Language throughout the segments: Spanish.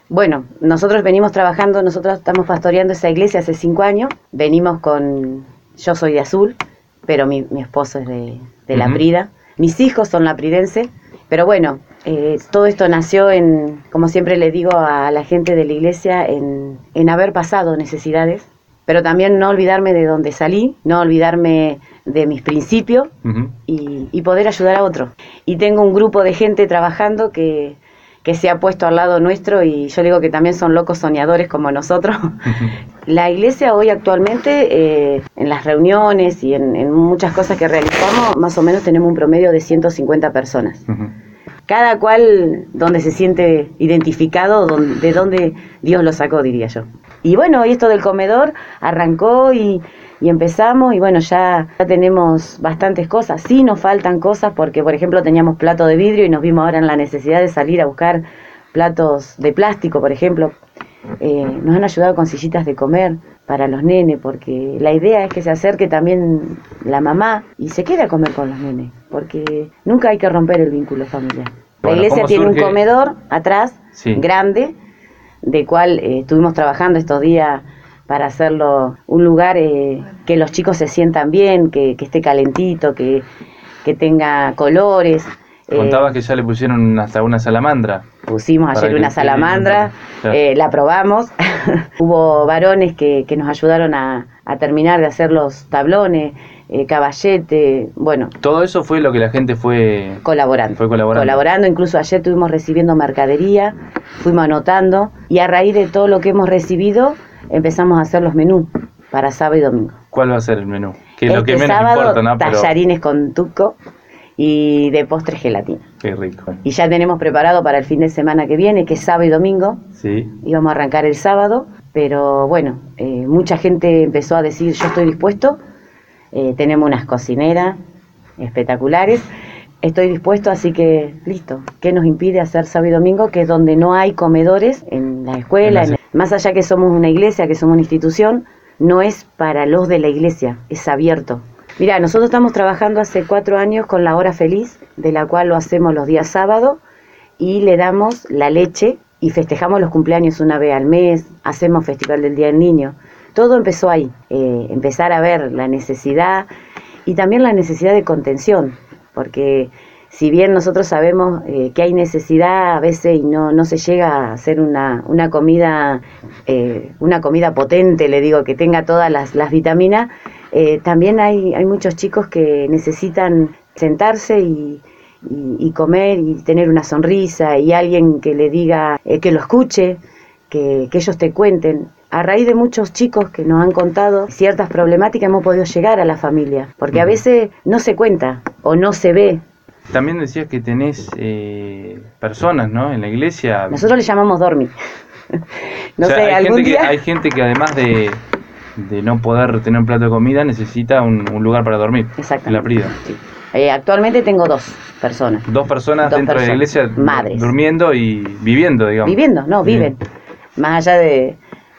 Bueno, nosotros estamos pastoreando esa iglesia hace 5 años, yo soy de Azul, pero mi esposo es de La Prida, mis hijos son lapridenses, pero bueno, todo esto nació como siempre le digo a la gente de la iglesia, en haber pasado necesidades, pero también no olvidarme de dónde salí, no olvidarme de mis principios y poder ayudar a otros. Y tengo un grupo de gente trabajando que se ha puesto al lado nuestro, y yo digo que también son locos soñadores como nosotros. La iglesia hoy actualmente, en las reuniones y en muchas cosas que realizamos, más o menos tenemos un promedio de 150 personas. Cada cual donde se siente identificado, de donde Dios lo sacó, diría yo. Y bueno, y esto del comedor arrancó y empezamos, y bueno, ya tenemos bastantes cosas. Sí nos faltan cosas porque, por ejemplo, teníamos plato de vidrio y nos vimos ahora en la necesidad de salir a buscar platos de plástico, por ejemplo. Nos han ayudado con sillitas de comer para los nenes, porque la idea es que se acerque también la mamá y se quede a comer con los nenes, porque nunca hay que romper el vínculo familiar. La iglesia tiene un comedor atrás, grande, de cual estuvimos trabajando estos días para hacerlo un lugar que los chicos se sientan bien, que esté calentito, que tenga colores. Contabas que ya le pusieron hasta una salamandra. Pusimos ayer una salamandra, la probamos. Hubo varones que nos ayudaron a terminar de hacer los tablones, caballete, bueno. Todo eso fue lo que la gente fue colaborando. Incluso ayer estuvimos recibiendo mercadería, fuimos anotando, y a raíz de todo lo que hemos recibido empezamos a hacer los menús para sábado y domingo. ¿Cuál va a ser el menú? Que es lo que menos sábado, importa, ¿no? Tallarines con tuco y de postre gelatina. Qué rico. Y ya tenemos preparado para el fin de semana que viene, que es sábado y domingo. Sí. Íbamos a arrancar el sábado, pero bueno, mucha gente empezó a decir, yo estoy dispuesto. Tenemos unas cocineras espectaculares. Estoy dispuesto, así que listo. ¿Qué nos impide hacer sábado y domingo? Que es donde no hay comedores en la escuela. Más allá que somos una iglesia, que somos una institución, no es para los de la iglesia, es abierto. Mira, nosotros estamos trabajando hace 4 años con la Hora Feliz, de la cual lo hacemos los días sábados, y le damos la leche y festejamos los cumpleaños una vez al mes, hacemos Festival del Día del Niño. Todo empezó ahí, empezar a ver la necesidad y también la necesidad de contención, porque si bien nosotros sabemos que hay necesidad a veces y no se llega a hacer una comida potente, le digo, que tenga todas las vitaminas, también hay muchos chicos que necesitan sentarse y comer y tener una sonrisa y alguien que le diga, que lo escuche, que ellos te cuenten. A raíz de muchos chicos que nos han contado ciertas problemáticas hemos podido llegar a la familia, porque a veces no se cuenta o no se ve. También decías que tenés personas, ¿no? En la iglesia. Nosotros le llamamos dormi. Hay gente que además de no poder tener un plato de comida necesita un lugar para dormir. Exactamente. En La Prida. Sí. Actualmente tengo 2 personas. Dos personas dentro de la iglesia, madres, durmiendo y viviendo, digamos. Viven. Más allá de...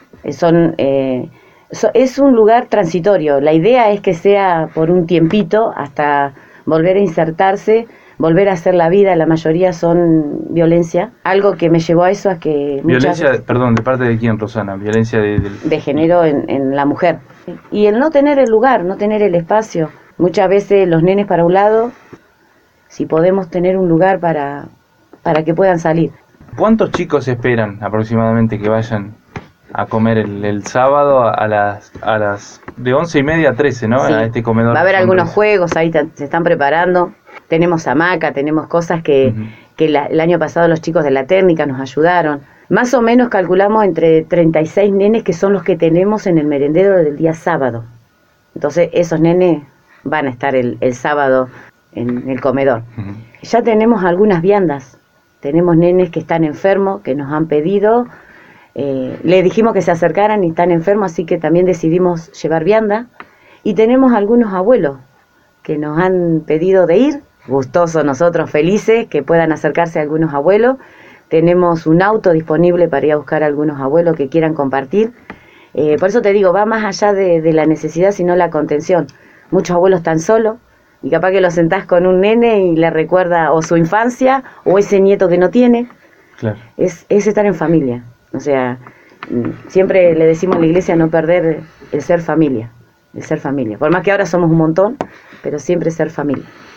es un lugar transitorio. La idea es que sea por un tiempito hasta volver a insertarse, volver a hacer la vida. La mayoría son violencia. Algo que me llevó a eso es que... Violencia, perdón, ¿de parte de quién, Rosana? Violencia de género en la mujer. Y el no tener el lugar, no tener el espacio. Muchas veces los nenes para un lado, si podemos tener un lugar para que puedan salir. ¿Cuántos chicos esperan aproximadamente que vayan a comer el sábado a las de 11:30 a 13, ¿no? Sí. A este comedor. Va a haber algunos juegos, ahí se están preparando. Tenemos hamaca, tenemos cosas que el año pasado los chicos de la técnica nos ayudaron. Más o menos calculamos entre 36 nenes que son los que tenemos en el merendero del día sábado. Entonces esos nenes van a estar el sábado en el comedor. Ya tenemos algunas viandas. Tenemos nenes que están enfermos, que nos han pedido. Le dijimos que se acercaran y están enfermos, así que también decidimos llevar vianda. Y tenemos algunos abuelos que nos han pedido de ir, gustosos nosotros, felices, que puedan acercarse a algunos abuelos. Tenemos un auto disponible para ir a buscar a algunos abuelos que quieran compartir. Por eso te digo, va más allá de la necesidad, sino la contención. Muchos abuelos están solos y capaz que lo sentás con un nene y le recuerda o su infancia o ese nieto que no tiene. Claro. Es estar en familia. O sea, siempre le decimos a la iglesia no perder el ser familia, por más que ahora somos un montón, pero siempre ser familia.